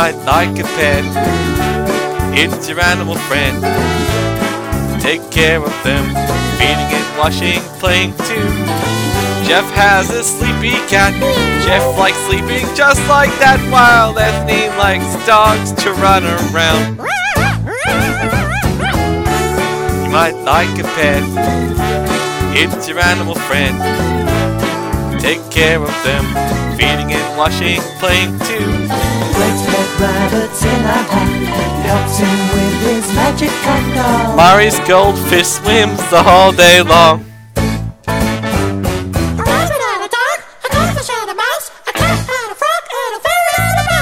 might like a pet. It's your animal friend. Take care of them, feeding and washing, playing too. Jeff has a sleepy cat. Jeff likes sleeping just like that, while Anthony likes dogs to run around. You might like a pet. It's your animal friend. Take care of them, feeding and washing, playing too. Flex pet rabbits in a hat, helps him with his magic cat dog. Mari's goldfish swims the whole day long. A rabbit and a dog, a goldfish and a mouse, a cat and a frog and a fairy and a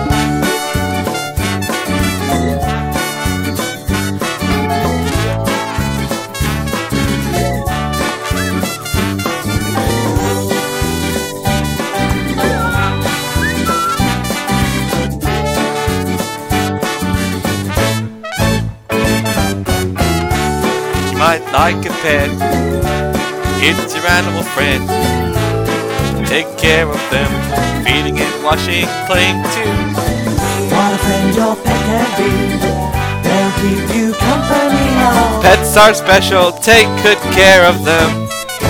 Might like a pet. It's your animal friend. Take care of them, feeding and washing, playing too. What a friend your pet can be, they'll keep you company all. Pets are special, take good care of them.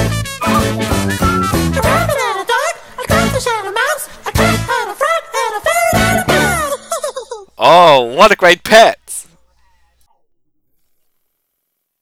A rabbit and a dog, a goldfish and a mouse, a cat and a frog and a fairy and a mouse. Oh, what a great pet!